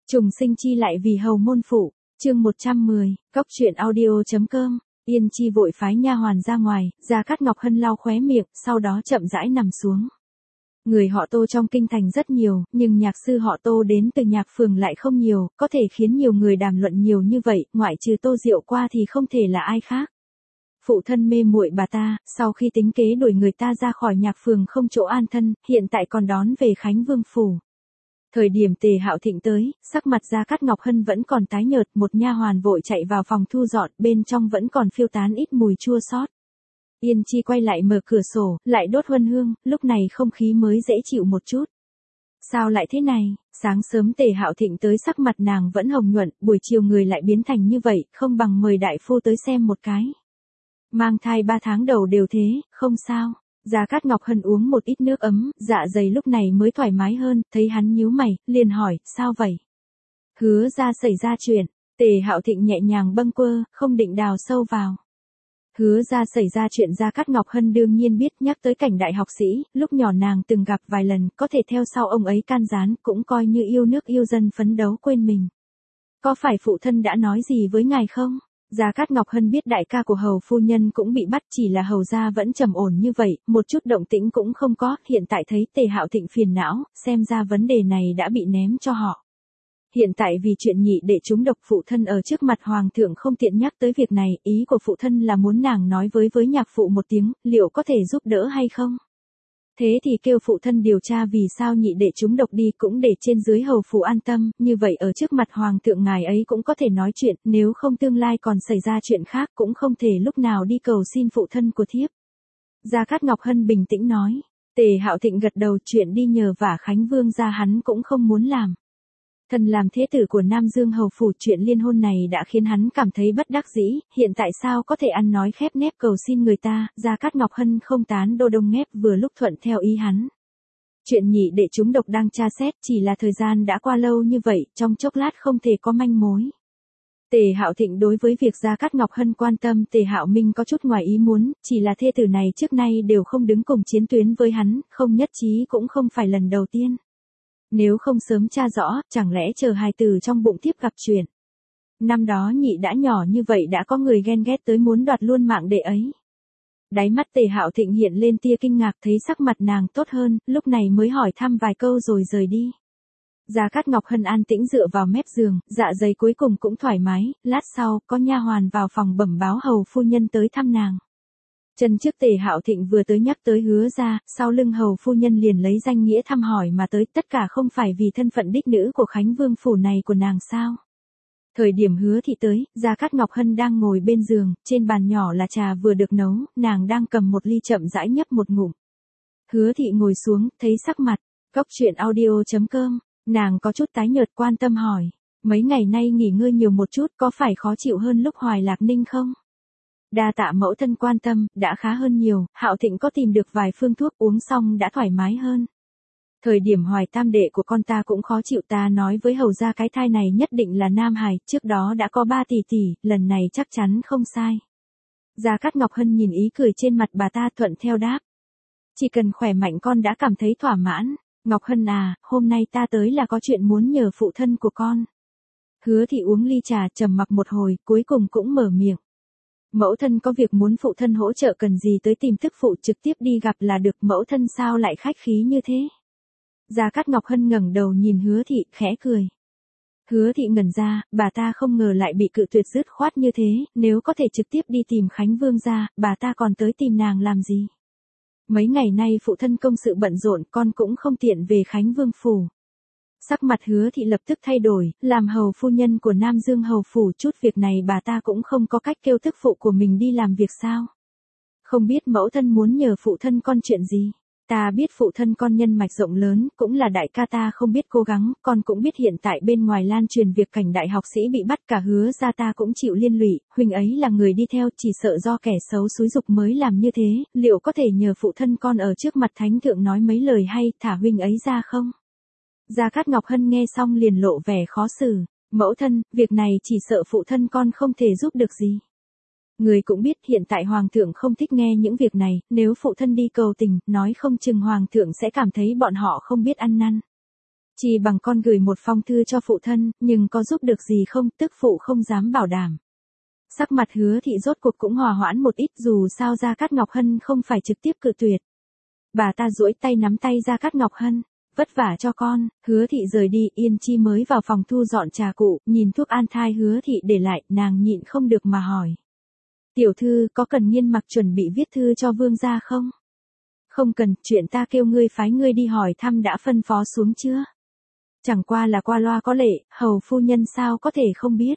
Trùng sinh chi lại vì hầu môn phụ, chương 110, cóc truyện audio.com. Yên Chi vội phái nha hoàn ra ngoài, Gia Cát Ngọc Hân lau khóe miệng, sau đó chậm rãi nằm xuống. Người họ Tô trong kinh thành rất nhiều, nhưng nhạc sư họ Tô đến từ nhạc phường lại không nhiều, có thể khiến nhiều người đàm luận nhiều như vậy, ngoại trừ Tô Diệu qua thì không thể là ai khác. Phụ thân mê muội bà ta, sau khi tính kế đuổi người ta ra khỏi nhạc phường không chỗ an thân, hiện tại còn đón về Khánh Vương phủ. Thời điểm Tề Hạo Thịnh tới, sắc mặt Gia Cát Ngọc Hân vẫn còn tái nhợt, một nha hoàn vội chạy vào phòng thu dọn, bên trong vẫn còn phiêu tán ít mùi chua xót. Yên Chi quay lại mở cửa sổ, lại đốt huân hương, lúc này không khí mới dễ chịu một chút. Sao lại thế này? Sáng sớm Tề Hạo Thịnh tới sắc mặt nàng vẫn hồng nhuận, buổi chiều người lại biến thành như vậy, không bằng mời đại phu tới xem một cái. Mang thai 3 tháng đầu đều thế, không sao. Gia Cát Ngọc Hân uống một ít nước ấm, dạ dày lúc này mới thoải mái hơn, thấy hắn nhíu mày, liền hỏi, sao vậy? Hứa ra xảy ra chuyện, Tề Hạo Thịnh nhẹ nhàng bâng quơ, không định đào sâu vào. Hứa ra xảy ra chuyện Gia Cát Ngọc Hân đương nhiên biết, nhắc tới cảnh đại học sĩ, lúc nhỏ nàng từng gặp vài lần, có thể theo sau ông ấy can gián, cũng coi như yêu nước yêu dân phấn đấu quên mình. Có phải phụ thân đã nói gì với ngài không? Gia Cát Ngọc Hân biết đại ca của hầu phu nhân cũng bị bắt, chỉ là hầu gia vẫn trầm ổn như vậy, một chút động tĩnh cũng không có, hiện tại thấy Tề Hạo Thịnh phiền não, xem ra vấn đề này đã bị ném cho họ. Hiện tại vì chuyện nhị đệ trúng độc, phụ thân ở trước mặt hoàng thượng không tiện nhắc tới việc này, ý của phụ thân là muốn nàng nói với nhạc phụ một tiếng, liệu có thể giúp đỡ hay không? Thế thì kêu phụ thân điều tra vì sao nhị đệ trúng độc đi, cũng để trên dưới hầu phủ an tâm, như vậy ở trước mặt hoàng thượng ngài ấy cũng có thể nói chuyện, nếu không tương lai còn xảy ra chuyện khác cũng không thể lúc nào đi cầu xin phụ thân của thiếp. Gia Cát Ngọc Hân bình tĩnh nói. Tề Hạo Thịnh gật đầu, chuyện đi nhờ vả Khánh Vương gia hắn cũng không muốn làm. Thần làm thế tử của Nam Dương hầu phủ, chuyện liên hôn này đã khiến hắn cảm thấy bất đắc dĩ, hiện tại sao có thể ăn nói khép nép cầu xin người ta, Gia Cát Ngọc Hân không tán đô đông nghép, vừa lúc thuận theo ý hắn. Chuyện nhị đệ trúng độc đang tra xét, chỉ là thời gian đã qua lâu như vậy, trong chốc lát không thể có manh mối. Tề Hạo Thịnh đối với việc Gia Cát Ngọc Hân quan tâm Tề Hạo Minh có chút ngoài ý muốn, chỉ là thê tử này trước nay đều không đứng cùng chiến tuyến với hắn, không nhất trí cũng không phải lần đầu tiên. Nếu không sớm tra rõ, chẳng lẽ chờ hài tử trong bụng tiếp gặp chuyện. Năm đó nhị đã nhỏ như vậy đã có người ghen ghét tới muốn đoạt luôn mạng đệ ấy. Đáy mắt Tề Hạo Thịnh hiện lên tia kinh ngạc, thấy sắc mặt nàng tốt hơn, lúc này mới hỏi thăm vài câu rồi rời đi. Gia Cát Ngọc Hân an tĩnh dựa vào mép giường, dạ dày cuối cùng cũng thoải mái, lát sau, có nha hoàn vào phòng bẩm báo hầu phu nhân tới thăm nàng. Chân trước Tề Hạo Thịnh vừa tới nhắc tới Hứa ra, sau lưng hầu phu nhân liền lấy danh nghĩa thăm hỏi mà tới, tất cả không phải vì thân phận đích nữ của Khánh Vương phủ này của nàng sao. Thời điểm Hứa thị tới, Gia Cát Ngọc Hân đang ngồi bên giường, trên bàn nhỏ là trà vừa được nấu, nàng đang cầm một ly chậm rãi nhấp một ngụm. Hứa thị ngồi xuống, thấy sắc mặt, cóc truyện audio.com, nàng có chút tái nhợt, quan tâm hỏi, mấy ngày nay nghỉ ngơi nhiều một chút, có phải khó chịu hơn lúc Hoài Lạc Ninh không? Đa tạ mẫu thân quan tâm, đã khá hơn nhiều, Hạo Thịnh có tìm được vài phương thuốc uống xong đã thoải mái hơn. Thời điểm Hoài tam đệ của con ta cũng khó chịu, ta nói với hầu ra cái thai này nhất định là nam hài, trước đó đã có 3 tỷ tỷ, lần này chắc chắn không sai. Gia Cát Ngọc Hân nhìn ý cười trên mặt bà ta, thuận theo đáp. Chỉ cần khỏe mạnh con đã cảm thấy thỏa mãn. Ngọc Hân à, hôm nay ta tới là có chuyện muốn nhờ phụ thân của con. Hứa thị uống ly trà trầm mặc một hồi, cuối cùng cũng mở miệng. Mẫu thân có việc muốn phụ thân hỗ trợ, cần gì tới tìm tức phụ, trực tiếp đi gặp là được, mẫu thân sao lại khách khí như thế? Gia Cát Ngọc Hân ngẩng đầu nhìn Hứa thị, khẽ cười. Hứa thị ngẩn ra, bà ta không ngờ lại bị cự tuyệt dứt khoát như thế, nếu có thể trực tiếp đi tìm Khánh Vương gia, bà ta còn tới tìm nàng làm gì? Mấy ngày nay phụ thân công sự bận rộn, con cũng không tiện về Khánh Vương phủ. Sắc mặt Hứa thị lập tức thay đổi, làm hầu phu nhân của Nam Dương hầu phủ, chút việc này bà ta cũng không có cách kêu tức phụ của mình đi làm việc sao? Không biết mẫu thân muốn nhờ phụ thân con chuyện gì? Ta biết phụ thân con nhân mạch rộng lớn, cũng là đại ca, ta không biết cố gắng, con cũng biết hiện tại bên ngoài lan truyền việc cảnh đại học sĩ bị bắt, cả Hứa ra ta cũng chịu liên lụy, huynh ấy là người đi theo, chỉ sợ do kẻ xấu xúi dục mới làm như thế, liệu có thể nhờ phụ thân con ở trước mặt thánh thượng nói mấy lời hay, thả huynh ấy ra không? Gia Cát Ngọc Hân nghe xong liền lộ vẻ khó xử, mẫu thân, việc này chỉ sợ phụ thân con không thể giúp được gì. Người cũng biết hiện tại hoàng thượng không thích nghe những việc này, nếu phụ thân đi cầu tình, nói không chừng hoàng thượng sẽ cảm thấy bọn họ không biết ăn năn. Chỉ bằng con gửi một phong thư cho phụ thân, nhưng có giúp được gì không, tức phụ không dám bảo đảm. Sắc mặt Hứa thị rốt cuộc cũng hòa hoãn một ít, dù sao Gia Cát Ngọc Hân không phải trực tiếp cự tuyệt. Bà ta duỗi tay nắm tay Gia Cát Ngọc Hân, vất vả cho con. Hứa thị rời đi, Yên Chi mới vào phòng thu dọn trà cụ, nhìn thuốc an thai Hứa thị để lại, nàng nhịn không được mà hỏi. Tiểu thư, có cần Nghiên Mặc chuẩn bị viết thư cho vương gia không? Không cần, chuyện ta kêu ngươi phái ngươi đi hỏi thăm đã phân phó xuống chưa? Chẳng qua là qua loa có lệ, hầu phu nhân sao có thể không biết.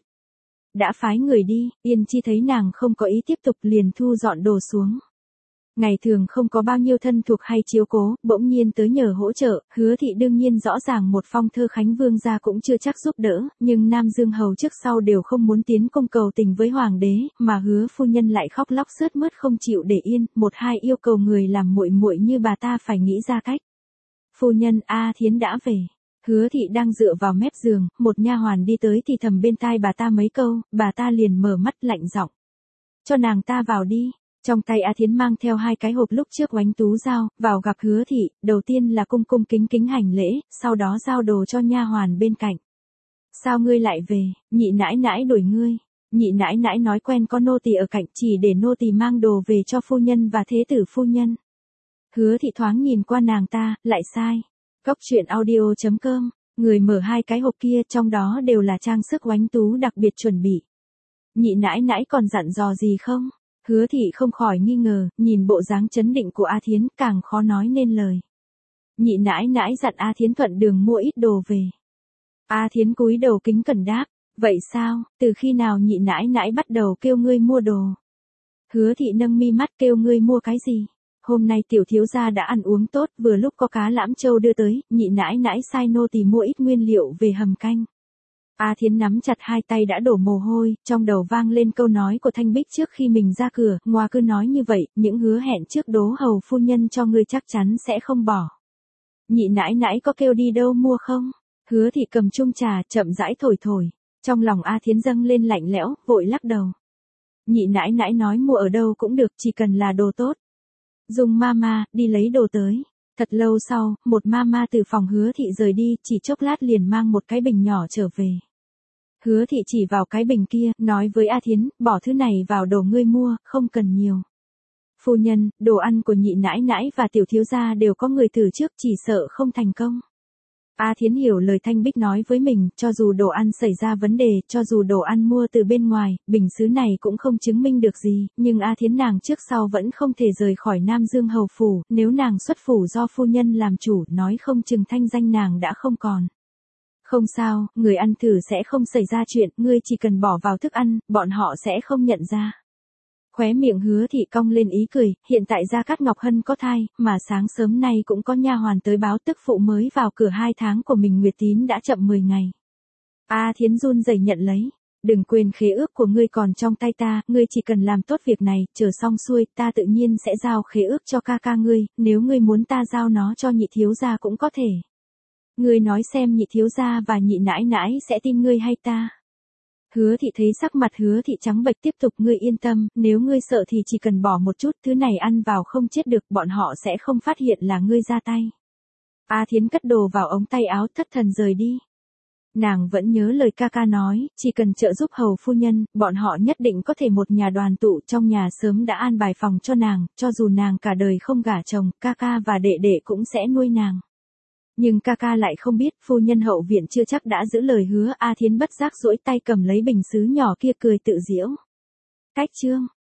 Đã phái người đi, Yên Chi thấy nàng không có ý tiếp tục liền thu dọn đồ xuống. Ngày thường không có bao nhiêu thân thuộc hay chiếu cố, bỗng nhiên tới nhờ hỗ trợ, Hứa thị đương nhiên rõ ràng một phong thơ khánh vương gia cũng chưa chắc giúp đỡ, nhưng Nam Dương hầu trước sau đều không muốn tiến công cầu tình với hoàng đế, mà Hứa phu nhân lại khóc lóc sướt mướt không chịu để yên, một hai yêu cầu người làm muội muội như bà ta phải nghĩ ra cách. Phu nhân, A Thiến đã về. Hứa thị đang dựa vào mép giường, một nha hoàn đi tới thì thầm bên tai bà ta mấy câu, bà ta liền mở mắt lạnh giọng. Cho nàng ta vào đi. Trong tay A Thiến mang theo hai cái hộp lúc trước oánh tú giao, vào gặp Hứa thị, đầu tiên là cung cung kính kính hành lễ, sau đó giao đồ cho nha hoàn bên cạnh. Sao ngươi lại về, nhị nãi nãi đuổi ngươi. Nhị nãi nãi nói quen có nô tỳ ở cạnh, chỉ để nô tỳ mang đồ về cho phu nhân và thế tử phu nhân. Hứa thị thoáng nhìn qua nàng ta, lại sai. Cóc truyện audio.com, người mở hai cái hộp kia, trong đó đều là trang sức oánh tú đặc biệt chuẩn bị. Nhị nãi nãi còn dặn dò gì không? Hứa thị không khỏi nghi ngờ, nhìn bộ dáng chấn định của A Thiến càng khó nói nên lời. Nhị nãi nãi dặn A Thiến thuận đường mua ít đồ về. A Thiến cúi đầu kính cẩn đáp, vậy sao, từ khi nào nhị nãi nãi bắt đầu kêu ngươi mua đồ? Hứa thị nâng mi mắt, kêu ngươi mua cái gì? Hôm nay tiểu thiếu gia đã ăn uống tốt, vừa lúc có cá lãm châu đưa tới, nhị nãi nãi sai nô tỳ mua ít nguyên liệu về hầm canh. A Thiến nắm chặt hai tay đã đổ mồ hôi, trong đầu vang lên câu nói của Thanh Bích trước khi mình ra cửa, ngoa cứ nói như vậy, những hứa hẹn trước đố hầu phu nhân cho ngươi chắc chắn sẽ không bỏ. Nhị nãi nãi có kêu đi đâu mua không? Hứa thị cầm chung trà, chậm rãi thổi thổi. Trong lòng A Thiến dâng lên lạnh lẽo, vội lắc đầu. Nhị nãi nãi nói mua ở đâu cũng được, chỉ cần là đồ tốt. Dung mama, đi lấy đồ tới. Thật lâu sau, một mama từ phòng Hứa thị rời đi, chỉ chốc lát liền mang một cái bình nhỏ trở về. Hứa thị chỉ vào cái bình kia, nói với A Thiến, bỏ thứ này vào đồ ngươi mua, không cần nhiều. Phu nhân, đồ ăn của nhị nãi nãi và tiểu thiếu gia đều có người thử trước, chỉ sợ không thành công. A Thiến hiểu lời Thanh Bích nói với mình, cho dù đồ ăn xảy ra vấn đề, cho dù đồ ăn mua từ bên ngoài, bình sứ này cũng không chứng minh được gì, nhưng A Thiến nàng trước sau vẫn không thể rời khỏi Nam Dương hầu phủ, nếu nàng xuất phủ do phu nhân làm chủ, nói không chừng thanh danh nàng đã không còn. Không sao, người ăn thử sẽ không xảy ra chuyện, ngươi chỉ cần bỏ vào thức ăn, bọn họ sẽ không nhận ra. Khóe miệng Hứa thị cong lên ý cười, hiện tại Gia Cát Ngọc Hân có thai, mà sáng sớm nay cũng có nha hoàn tới báo tức phụ mới vào cửa 2 tháng của mình Nguyệt Tín đã chậm 10 ngày. A Thiến run rẩy nhận lấy, đừng quên khế ước của ngươi còn trong tay ta, ngươi chỉ cần làm tốt việc này, chờ xong xuôi, ta tự nhiên sẽ giao khế ước cho ca ca ngươi, nếu ngươi muốn ta giao nó cho nhị thiếu gia cũng có thể. Ngươi nói xem nhị thiếu gia và nhị nãi nãi sẽ tin ngươi hay ta? Hứa thị thấy sắc mặt Hứa thị trắng bệch tiếp tục, ngươi yên tâm, nếu ngươi sợ thì chỉ cần bỏ một chút, thứ này ăn vào không chết được, bọn họ sẽ không phát hiện là ngươi ra tay. A Thiến cất đồ vào ống tay áo, thất thần rời đi. Nàng vẫn nhớ lời ca ca nói, chỉ cần trợ giúp hầu phu nhân, bọn họ nhất định có thể một nhà đoàn tụ, trong nhà sớm đã an bài phòng cho nàng, cho dù nàng cả đời không gả chồng, ca ca và đệ đệ cũng sẽ nuôi nàng. Nhưng ca ca lại không biết, phu nhân hậu viện chưa chắc đã giữ lời hứa. A Thiến bất giác duỗi tay cầm lấy bình sứ nhỏ kia, cười tự giễu. Cách chương